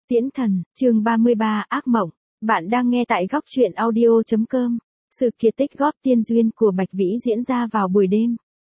Tiễn thần, chương 33, ác mộng. Bạn đang nghe tại góc truyện audio.com. Sự kiện tích góp tiên duyên của Bạch Vĩ diễn ra vào buổi đêm.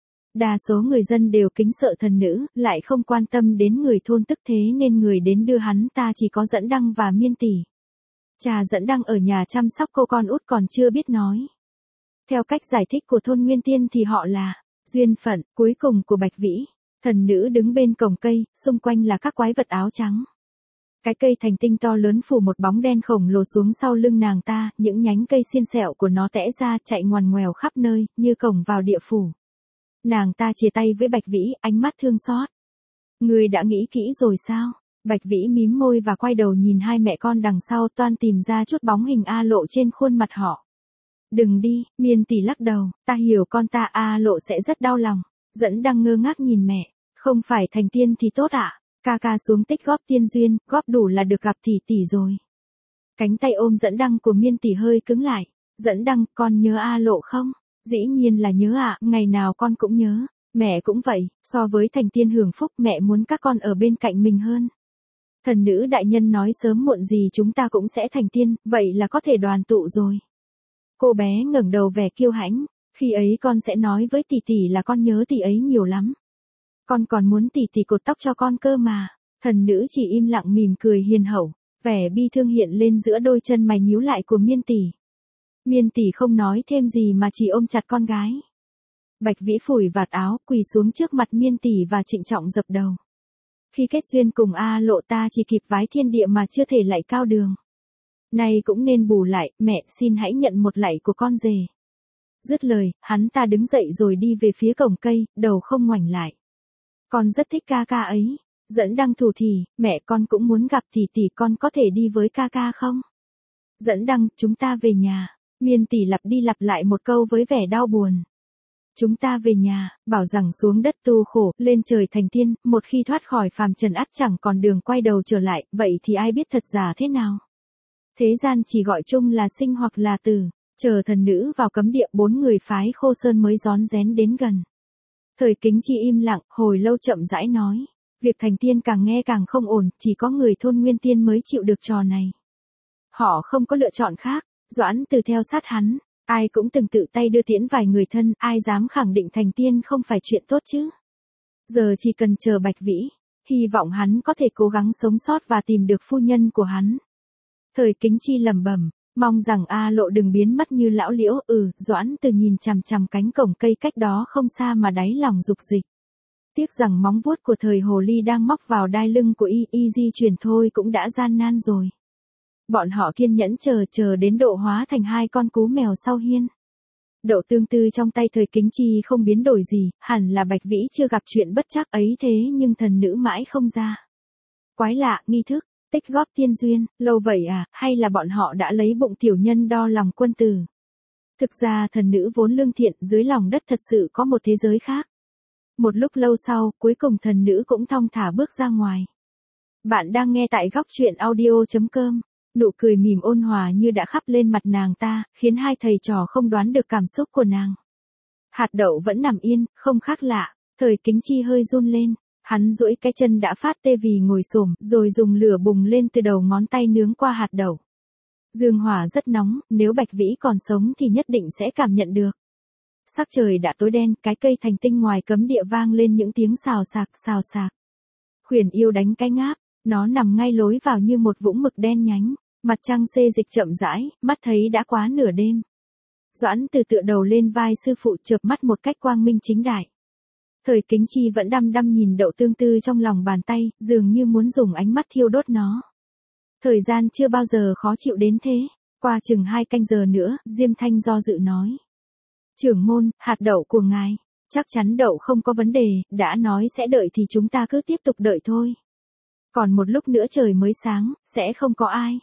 Đa số người dân đều kính sợ thần nữ, lại không quan tâm đến người thôn tức thế nên người đến đưa hắn ta chỉ có Dẫn Đăng và Miên Tỷ. Cha Dẫn Đăng ở nhà chăm sóc cô con út còn chưa biết nói. Theo cách giải thích của thôn Nguyên Tiên thì họ là duyên phận cuối cùng của Bạch Vĩ. Thần nữ đứng bên cổng cây, xung quanh là các quái vật áo trắng. Cái cây thành tinh to lớn phủ một bóng đen khổng lồ xuống sau lưng nàng ta, những nhánh cây xiên xẹo của nó tẽ ra chạy ngoằn ngoèo khắp nơi, như cổng vào địa phủ. Nàng ta chia tay với Bạch Vĩ, ánh mắt thương xót. Ngươi đã nghĩ kỹ rồi sao? Bạch Vĩ mím môi và quay đầu nhìn hai mẹ con đằng sau toan tìm ra chút bóng hình A Lộ trên khuôn mặt họ. Đừng đi, Miên Tỷ lắc đầu, ta hiểu con ta A Lộ sẽ rất đau lòng. Dẫn Đăng ngơ ngác nhìn mẹ, không phải thành tiên thì tốt ạ. Ca ca xuống tích góp tiên duyên, góp đủ là được gặp tỷ tỷ rồi. Cánh tay ôm Dẫn Đăng của Miên Tỷ hơi cứng lại. Dẫn Đăng, con nhớ A Lộ không? Dĩ nhiên là nhớ ạ, ngày nào con cũng nhớ. Mẹ cũng vậy, so với thành tiên hưởng phúc mẹ muốn các con ở bên cạnh mình hơn. Thần nữ đại nhân nói sớm muộn gì chúng ta cũng sẽ thành tiên, vậy là có thể đoàn tụ rồi. Cô bé ngẩng đầu vẻ kiêu hãnh, khi ấy con sẽ nói với tỷ tỷ là con nhớ tỷ ấy nhiều lắm. Con còn muốn tỷ tỷ cột tóc cho con cơ mà. Thần nữ chỉ im lặng mỉm cười hiền hậu, vẻ bi thương hiện lên giữa đôi chân mày nhíu lại của Miên Tỷ. Miên Tỷ không nói thêm gì mà chỉ ôm chặt con gái. Bạch Vĩ phủi vạt áo, quỳ xuống trước mặt Miên Tỷ và trịnh trọng dập đầu. Khi kết duyên cùng A Lộ ta chỉ kịp vái thiên địa mà chưa thể lạy cao đường. Nay cũng nên bù lại, mẹ xin hãy nhận một lạy của con rể. Dứt lời, hắn ta đứng dậy rồi đi về phía cổng cây, đầu không ngoảnh lại. Con rất thích ca ca ấy. Dẫn Đăng thủ thỉ, mẹ con cũng muốn gặp tỷ tỷ, con có thể đi với ca ca không? Dẫn Đăng, chúng ta về nhà. Miên Tỷ lặp đi lặp lại một câu với vẻ đau buồn. Chúng ta về nhà, bảo rằng xuống đất tu khổ, lên trời thành tiên, một khi thoát khỏi phàm trần ắt chẳng còn đường quay đầu trở lại, vậy thì ai biết thật giả thế nào? Thế gian chỉ gọi chung là sinh hoặc là tử. Chờ thần nữ vào cấm địa, bốn người phái Khô Sơn mới rón rén đến gần. Thời Kính Chi im lặng, hồi lâu chậm rãi nói. Việc thành tiên càng nghe càng không ổn, chỉ có người thôn Nguyên Tiên mới chịu được trò này. Họ không có lựa chọn khác, Doãn Từ theo sát hắn, ai cũng từng tự tay đưa tiễn vài người thân, ai dám khẳng định thành tiên không phải chuyện tốt chứ. Giờ chỉ cần chờ Bạch Vĩ, hy vọng hắn có thể cố gắng sống sót và tìm được phu nhân của hắn. Thời Kính Chi lẩm bẩm, mong rằng A Lộ đừng biến mất như lão liễu. Doãn Từ nhìn chằm chằm cánh cổng cây cách đó không xa mà đáy lòng dục dịch. Tiếc rằng móng vuốt của thời hồ ly đang móc vào đai lưng của y di chuyển thôi cũng đã gian nan rồi. Bọn họ kiên nhẫn chờ đến độ hóa thành hai con cú mèo sau hiên. Độ tương tư trong tay Thời Kính Chi không biến đổi gì, hẳn là Bạch Vĩ chưa gặp chuyện bất trắc ấy thế nhưng thần nữ mãi không ra. Quái lạ, nghi thức, tích góp tiên duyên, lâu vậy à, hay là bọn họ đã lấy bụng tiểu nhân đo lòng quân tử? Thực ra thần nữ vốn lương thiện, dưới lòng đất thật sự có một thế giới khác. Một lúc lâu sau, cuối cùng thần nữ cũng thong thả bước ra ngoài. Bạn đang nghe tại góc truyện audio.com. Nụ cười mỉm ôn hòa như đã khắp lên mặt nàng ta, khiến hai thầy trò không đoán được cảm xúc của nàng. Hạt đậu vẫn nằm yên, không khác lạ. Thời Kính Chi hơi run lên. Hắn duỗi cái chân đã phát tê vì ngồi xổm, rồi dùng lửa bùng lên từ đầu ngón tay nướng qua hạt đậu. Dương hỏa rất nóng, nếu Bạch Vĩ còn sống thì nhất định sẽ cảm nhận được. Sắc trời đã tối đen, cái cây thành tinh ngoài cấm địa vang lên những tiếng xào xạc. Khuyển yêu đánh cái ngáp, nó nằm ngay lối vào như một vũng mực đen nhánh, mặt trăng xê dịch chậm rãi, mắt thấy đã quá nửa đêm. Doãn Từ tựa đầu lên vai sư phụ chợp mắt một cách quang minh chính đại. Thời Kính Chi vẫn đăm đăm nhìn đậu tương tư trong lòng bàn tay, dường như muốn dùng ánh mắt thiêu đốt nó. Thời gian chưa bao giờ khó chịu đến thế, qua chừng 2 canh giờ nữa, Diêm Thanh do dự nói. Trưởng môn, hạt đậu của ngài, chắc chắn đậu không có vấn đề, đã nói sẽ đợi thì chúng ta cứ tiếp tục đợi thôi. Còn một lúc nữa trời mới sáng, sẽ không có ai.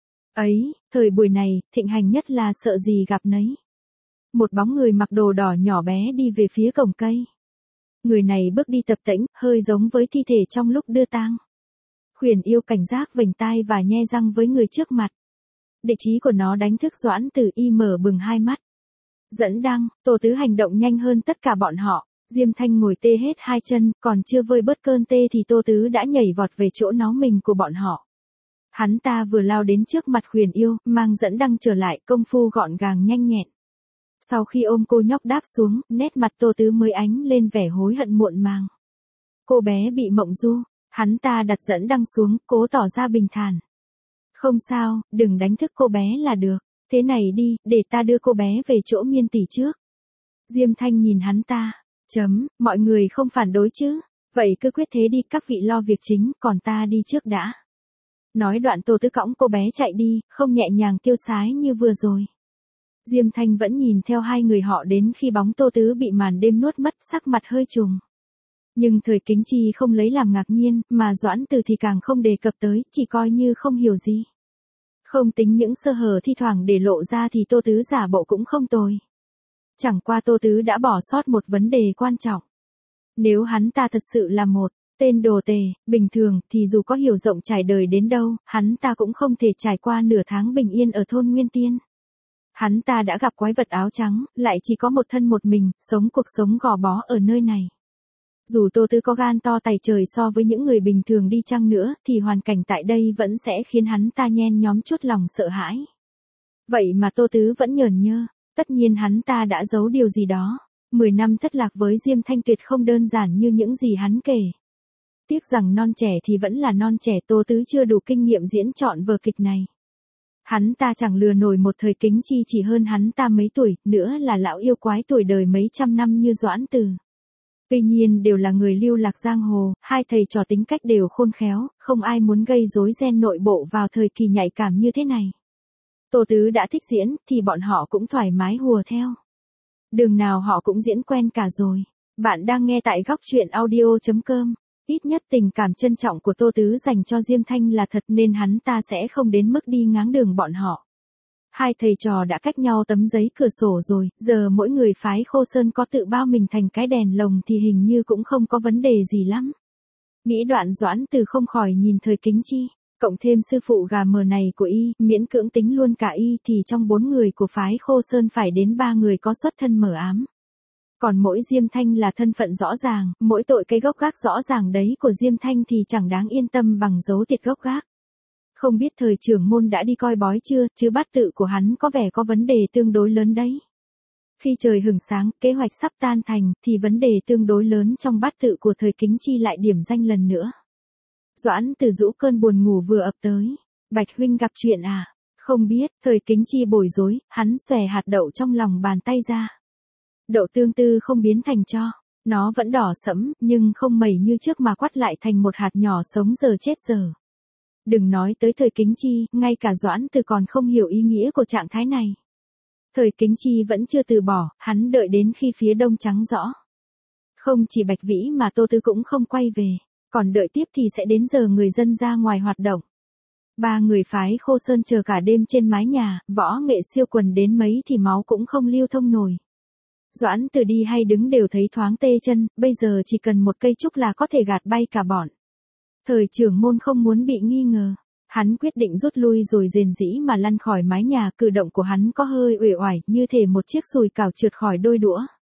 Ấy, thời buổi này, thịnh hành nhất là sợ gì gặp nấy. Một bóng người mặc đồ đỏ nhỏ bé đi về phía cổng cây. Người này bước đi tập tễnh, hơi giống với thi thể trong lúc đưa tang. Khuyển yêu cảnh giác vểnh tai và nhe răng với người trước mặt. Địch ý của nó đánh thức Doãn Từ, y mở bừng hai mắt. Dẫn Đăng, Tô Tứ hành động nhanh hơn tất cả bọn họ. Diêm Thanh ngồi tê hết hai chân, còn chưa vơi bớt cơn tê thì Tô Tứ đã nhảy vọt về chỗ nó mình của bọn họ. Hắn ta vừa lao đến trước mặt Huyền Yêu, mang Dẫn Đăng trở lại, công phu gọn gàng nhanh nhẹn. Sau khi ôm cô nhóc đáp xuống, nét mặt Tô Tứ mới ánh lên vẻ hối hận muộn màng. Cô bé bị mộng du, hắn ta đặt Dẫn Đăng xuống, cố tỏ ra bình thản. Không sao, đừng đánh thức cô bé là được. Thế này đi, để ta đưa cô bé về chỗ Miên tỷ trước. Diêm Thanh nhìn hắn ta. Mọi người không phản đối chứ. Vậy cứ quyết thế đi, các vị lo việc chính, còn ta đi trước đã. Nói đoạn Tô Tứ cõng cô bé chạy đi, không nhẹ nhàng tiêu sái như vừa rồi. Diêm Thanh vẫn nhìn theo hai người họ đến khi bóng Tô Tứ bị màn đêm nuốt mất, sắc mặt hơi trùng. Nhưng Thời Kính Chi không lấy làm ngạc nhiên, mà Doãn Từ thì càng không đề cập tới, chỉ coi như không hiểu gì. Không tính những sơ hở thi thoảng để lộ ra thì Tô Tứ giả bộ cũng không tồi. Chẳng qua Tô Tứ đã bỏ sót một vấn đề quan trọng. Nếu hắn ta thật sự là một tên đồ tể, bình thường, thì dù có hiểu rộng trải đời đến đâu, hắn ta cũng không thể trải qua nửa tháng bình yên ở thôn Nguyên Tiên. Hắn ta đã gặp quái vật áo trắng, lại chỉ có một thân một mình, sống cuộc sống gò bó ở nơi này. Dù Tô Tứ có gan to tày trời so với những người bình thường đi chăng nữa, thì hoàn cảnh tại đây vẫn sẽ khiến hắn ta nhen nhóm chút lòng sợ hãi. Vậy mà Tô Tứ vẫn nhởn nhơ, tất nhiên hắn ta đã giấu điều gì đó. 10 năm thất lạc với Diêm Thanh tuyệt không đơn giản như những gì hắn kể. Tiếc rằng non trẻ thì vẫn là non trẻ, Tô Tứ chưa đủ kinh nghiệm diễn trọn vở kịch này. Hắn ta chẳng lừa nổi một Thời Kính Chi chỉ hơn hắn ta mấy tuổi, nữa là lão yêu quái tuổi đời mấy trăm năm như Doãn Từ. Tuy nhiên đều là người lưu lạc giang hồ, hai thầy trò tính cách đều khôn khéo, không ai muốn gây rối ren nội bộ vào thời kỳ nhạy cảm như thế này. Tô Tứ đã thích diễn, thì bọn họ cũng thoải mái hùa theo. Đường nào họ cũng diễn quen cả rồi. Bạn đang nghe tại góc truyện audio.com. Ít nhất tình cảm trân trọng của Tô Tứ dành cho Diêm Thanh là thật nên hắn ta sẽ không đến mức đi ngáng đường bọn họ. Hai thầy trò đã cách nhau tấm giấy cửa sổ rồi, giờ mỗi người phái Khô Sơn có tự bao mình thành cái đèn lồng thì hình như cũng không có vấn đề gì lắm. Nghĩ đoạn Doãn Từ không khỏi nhìn Thời Kính Chi, cộng thêm sư phụ gà mờ này của y, miễn cưỡng tính luôn cả y thì trong 4 người của phái Khô Sơn phải đến 3 người có xuất thân mờ ám. Còn mỗi Diêm Thanh là thân phận rõ ràng, mỗi tội cái gốc gác rõ ràng đấy của Diêm Thanh thì chẳng đáng yên tâm bằng dấu tiệt gốc gác. Không biết Thời trưởng môn đã đi coi bói chưa, chứ bát tự của hắn có vẻ có vấn đề tương đối lớn đấy. Khi trời hửng sáng, kế hoạch sắp tan thành, thì vấn đề tương đối lớn trong bát tự của Thời Kính Chi lại điểm danh lần nữa. Doãn Từ rũ cơn buồn ngủ vừa ập tới. Bạch huynh gặp chuyện à? Không biết, Thời Kính Chi bối rối, hắn xòe hạt đậu trong lòng bàn tay ra. Đậu tương tư không biến thành tro. Nó vẫn đỏ sẫm, nhưng không mẩy như trước mà quắt lại thành một hạt nhỏ sống giờ chết giờ. Đừng nói tới Thời Kính Chi, ngay cả Doãn Từ còn không hiểu ý nghĩa của trạng thái này. Thời Kính Chi vẫn chưa từ bỏ, hắn đợi đến khi phía đông trắng rõ. Không chỉ Bạch Vĩ mà Tô Tứ cũng không quay về, còn đợi tiếp thì sẽ đến giờ người dân ra ngoài hoạt động. 3 người phái Khô Sơn chờ cả đêm trên mái nhà, võ nghệ siêu quần đến mấy thì máu cũng không lưu thông nổi. Doãn Từ đi hay đứng đều thấy thoáng tê chân, bây giờ chỉ cần một cây trúc là có thể gạt bay cả bọn. Thời trưởng môn không muốn bị nghi ngờ. Hắn quyết định rút lui rồi rền rĩ mà lăn khỏi mái nhà, cử động của hắn có hơi uể oải, như thể một chiếc sùi cảo trượt khỏi đôi đũa.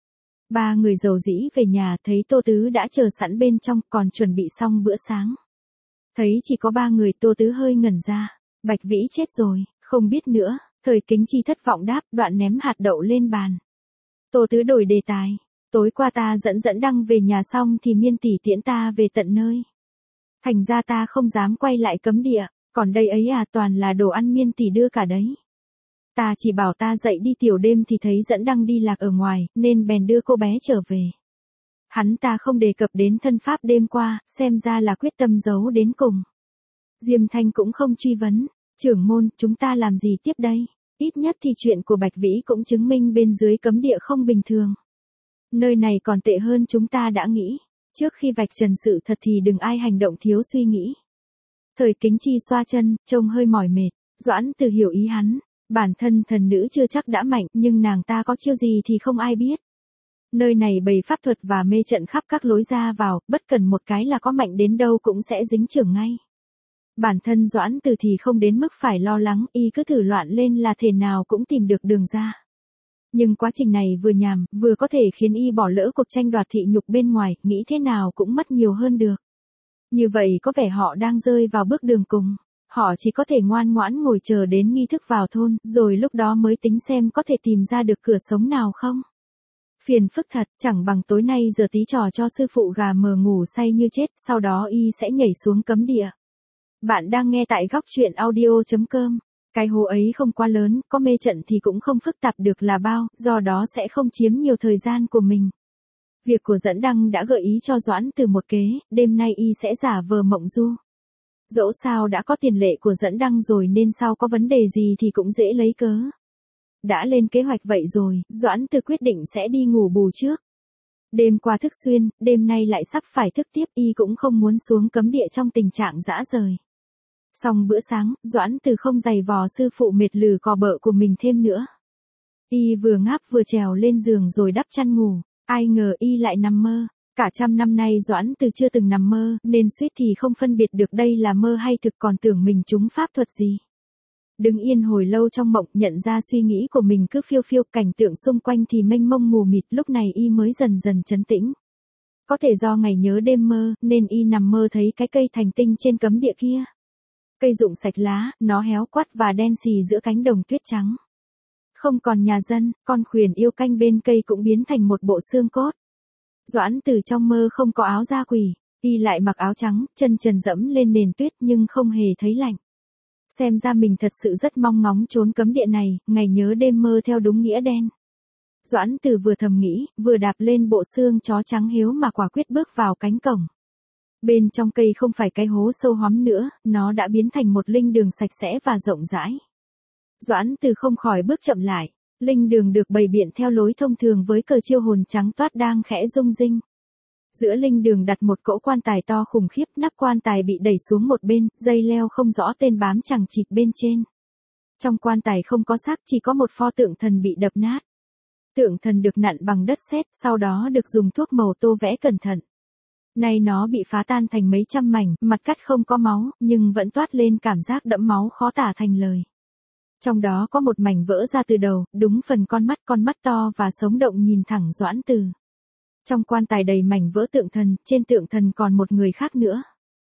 3 người dầu dĩ về nhà, thấy Tô Tứ đã chờ sẵn bên trong, còn chuẩn bị xong bữa sáng. Thấy chỉ có 3 người, Tô Tứ hơi ngẩn ra. Bạch Vĩ chết rồi, không biết nữa. Thời Kính Chi thất vọng đáp, đoạn ném hạt đậu lên bàn. Tô Tứ đổi đề tài. Tối qua ta dẫn Đăng về nhà xong thì Miên tỷ tiễn ta về tận nơi. Thành ra ta không dám quay lại cấm địa, còn đây ấy à, toàn là đồ ăn Miên tỷ đưa cả đấy. Ta chỉ bảo ta dậy đi tiểu đêm thì thấy Dẫn Đăng đi lạc ở ngoài, nên bèn đưa cô bé trở về. Hắn ta không đề cập đến thân pháp đêm qua, xem ra là quyết tâm giấu đến cùng. Diêm Thanh cũng không truy vấn, trưởng môn, chúng ta làm gì tiếp đây? Ít nhất thì chuyện của Bạch Vĩ cũng chứng minh bên dưới cấm địa không bình thường. Nơi này còn tệ hơn chúng ta đã nghĩ. Trước khi vạch trần sự thật thì đừng ai hành động thiếu suy nghĩ. Thời Kính Chi xoa chân, trông hơi mỏi mệt. Doãn Từ hiểu ý hắn. Bản thân thần nữ chưa chắc đã mạnh, nhưng nàng ta có chiêu gì thì không ai biết. Nơi này bày pháp thuật và mê trận khắp các lối ra vào, bất cần một cái là có mạnh đến đâu cũng sẽ dính chưởng ngay. Bản thân Doãn Từ thì không đến mức phải lo lắng, y cứ thử loạn lên là thể nào cũng tìm được đường ra. Nhưng quá trình này vừa nhàm, vừa có thể khiến y bỏ lỡ cuộc tranh đoạt thị nhục bên ngoài, nghĩ thế nào cũng mất nhiều hơn được. Như vậy có vẻ họ đang rơi vào bước đường cùng. Họ chỉ có thể ngoan ngoãn ngồi chờ đến nghi thức vào thôn, rồi lúc đó mới tính xem có thể tìm ra được cửa sống nào không. Phiền phức thật, chẳng bằng tối nay giờ tí trò cho sư phụ gà mờ ngủ say như chết, sau đó y sẽ nhảy xuống cấm địa. Bạn đang nghe tại góc chuyện audio.com. Cái hố ấy không quá lớn, có mê trận thì cũng không phức tạp được là bao, do đó sẽ không chiếm nhiều thời gian của mình. Việc của Dẫn Đăng đã gợi ý cho Doãn Từ một kế, đêm nay y sẽ giả vờ mộng du. Dẫu sao đã có tiền lệ của Dẫn Đăng rồi nên sau có vấn đề gì thì cũng dễ lấy cớ. Đã lên kế hoạch vậy rồi, Doãn Từ quyết định sẽ đi ngủ bù trước. Đêm qua thức xuyên, đêm nay lại sắp phải thức tiếp, y cũng không muốn xuống cấm địa trong tình trạng dã rời. Xong bữa sáng, Doãn Từ không giày vò sư phụ mệt lử cò bợ của mình thêm nữa. Y vừa ngáp vừa trèo lên giường rồi đắp chăn ngủ, ai ngờ y lại nằm mơ. Cả trăm năm nay Doãn Từ chưa từng nằm mơ, nên suýt thì không phân biệt được đây là mơ hay thực, còn tưởng mình trúng pháp thuật gì. Đứng yên hồi lâu trong mộng, nhận ra suy nghĩ của mình cứ phiêu phiêu, cảnh tượng xung quanh thì mênh mông mù mịt, lúc này y mới dần dần trấn tĩnh. Có thể do ngày nhớ đêm mơ, nên y nằm mơ thấy cái cây thành tinh trên cấm địa kia. Cây rụng sạch lá, nó héo quắt và đen xì giữa cánh đồng tuyết trắng. Không còn nhà dân, con khuyển yêu canh bên cây cũng biến thành một bộ xương cốt. Doãn Từ trong mơ không có áo da quỷ, y lại mặc áo trắng, chân trần dẫm lên nền tuyết nhưng không hề thấy lạnh. Xem ra mình thật sự rất mong ngóng trốn cấm địa này, ngày nhớ đêm mơ theo đúng nghĩa đen. Doãn Từ vừa thầm nghĩ, vừa đạp lên bộ xương chó trắng hiếu mà quả quyết bước vào cánh cổng. Bên trong cây không phải cái hố sâu hoắm nữa, nó đã biến thành một linh đường sạch sẽ và rộng rãi. Doãn Từ không khỏi bước chậm lại. Linh đường được bày biện theo lối thông thường với cờ chiêu hồn trắng toát đang khẽ rung rinh. Giữa linh đường đặt một cỗ quan tài to khủng khiếp, nắp quan tài bị đẩy xuống một bên, dây leo không rõ tên bám chằng chịt bên trên. Trong quan tài không có xác, chỉ có một pho tượng thần bị đập nát. Tượng thần được nặn bằng đất sét, sau đó được dùng thuốc màu tô vẽ cẩn thận. Nay nó bị phá tan thành mấy trăm mảnh, mặt cắt không có máu, nhưng vẫn toát lên cảm giác đẫm máu khó tả thành lời. Trong đó có một mảnh vỡ ra từ đầu, đúng phần con mắt to và sống động nhìn thẳng Doãn Từ. Trong quan tài đầy mảnh vỡ tượng thần, trên tượng thần còn một người khác nữa.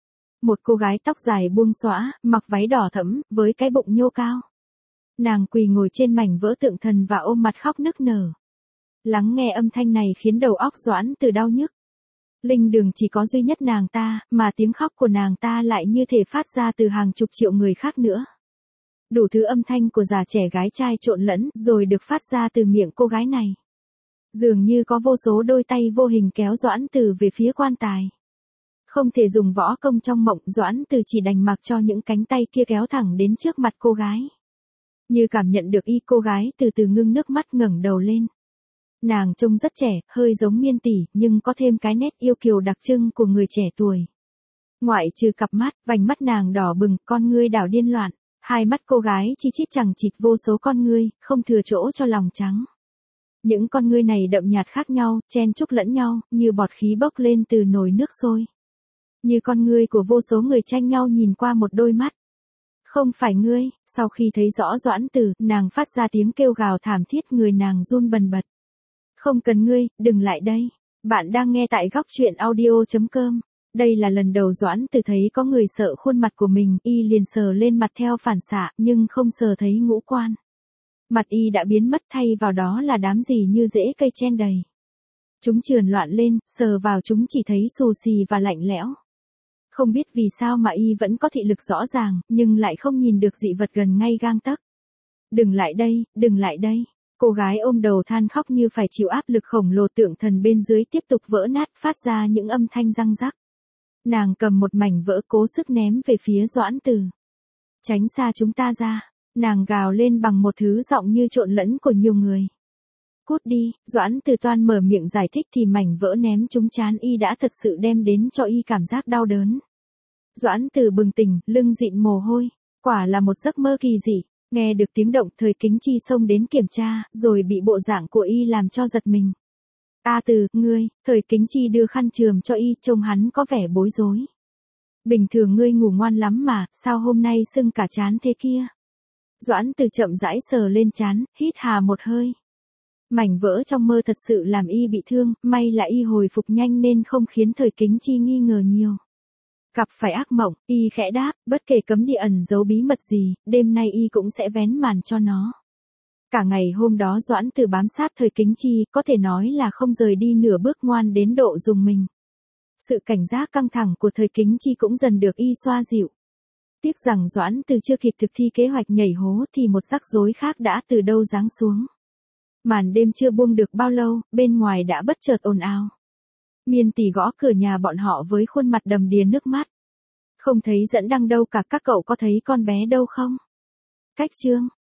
Một cô gái tóc dài buông xõa, mặc váy đỏ thẫm, với cái bụng nhô cao. Nàng quỳ ngồi trên mảnh vỡ tượng thần và ôm mặt khóc nức nở. Lắng nghe âm thanh này khiến đầu óc Doãn Từ đau nhức. Linh đường chỉ có duy nhất nàng ta, mà tiếng khóc của nàng ta lại như thể phát ra từ hàng chục triệu người khác nữa. Đủ thứ âm thanh của già trẻ gái trai trộn lẫn, rồi được phát ra từ miệng cô gái này. Dường như có vô số đôi tay vô hình kéo Doãn Từ về phía quan tài. Không thể dùng võ công trong mộng, Doãn Từ chỉ đành mặc cho những cánh tay kia kéo thẳng đến trước mặt cô gái. Như cảm nhận được y, cô gái từ từ ngưng nước mắt ngẩng đầu lên. Nàng trông rất trẻ, hơi giống Miên tỷ, nhưng có thêm cái nét yêu kiều đặc trưng của người trẻ tuổi. Ngoại trừ cặp mắt, vành mắt nàng đỏ bừng, con ngươi đảo điên loạn. Hai mắt cô gái chi chít chằng chịt vô số con ngươi, không thừa chỗ cho lòng trắng. Những con ngươi này đậm nhạt khác nhau, chen chúc lẫn nhau, như bọt khí bốc lên từ nồi nước sôi. Như con ngươi của vô số người tranh nhau nhìn qua một đôi mắt. Không phải ngươi, sau khi thấy rõ Doãn Từ, nàng phát ra tiếng kêu gào thảm thiết, người nàng run bần bật. Không cần ngươi, đừng lại đây. Bạn đang nghe tại góc chuyện audio.com. Đây là lần đầu Doãn Từ thấy có người sợ khuôn mặt của mình, y liền sờ lên mặt theo phản xạ, nhưng không sờ thấy ngũ quan. Mặt y đã biến mất, thay vào đó là đám gì như rễ cây chen đầy. Chúng trườn loạn lên, sờ vào chúng chỉ thấy xù xì và lạnh lẽo. Không biết vì sao mà y vẫn có thị lực rõ ràng, nhưng lại không nhìn được dị vật gần ngay gang tấc. Đừng lại đây, đừng lại đây. Cô gái ôm đầu than khóc như phải chịu áp lực khổng lồ, tượng thần bên dưới tiếp tục vỡ nát, phát ra những âm thanh răng rắc. Nàng cầm một mảnh vỡ cố sức ném về phía Doãn Từ. Tránh xa chúng ta ra. Nàng gào lên bằng một thứ giọng như trộn lẫn của nhiều người. Cút đi, Doãn Từ toan mở miệng giải thích thì mảnh vỡ ném trúng trán y đã thật sự đem đến cho y cảm giác đau đớn. Doãn Từ bừng tỉnh, lưng dịn mồ hôi. Quả là một giấc mơ kỳ dị. Nghe được tiếng động, Thời Kính Chi xông đến kiểm tra, rồi bị bộ dạng của y làm cho giật mình. A Từ, ngươi, Thời Kính Chi đưa khăn chườm cho y, trông hắn có vẻ bối rối. Bình thường ngươi ngủ ngoan lắm mà, sao hôm nay sưng cả trán thế kia? Doãn Từ chậm rãi sờ lên trán, hít hà một hơi. Mảnh vỡ trong mơ thật sự làm y bị thương, may là y hồi phục nhanh nên không khiến Thời Kính Chi nghi ngờ nhiều. Gặp phải ác mộng, y khẽ đáp, bất kể cấm địa ẩn giấu bí mật gì, đêm nay y cũng sẽ vén màn cho nó. Cả ngày hôm đó Doãn Từ bám sát Thời Kính Chi, có thể nói là không rời đi nửa bước, ngoan đến độ dùng mình. Sự cảnh giác căng thẳng của Thời Kính Chi cũng dần được y xoa dịu. Tiếc rằng Doãn Từ chưa kịp thực thi kế hoạch nhảy hố thì một rắc rối khác đã từ đâu giáng xuống. Màn đêm chưa buông được bao lâu, bên ngoài đã bất chợt ồn ào. Miên Tỷ gõ cửa nhà bọn họ với khuôn mặt đầm đìa nước mắt. Không thấy Dẫn Đăng đâu cả, các cậu có thấy con bé đâu không? Cách chương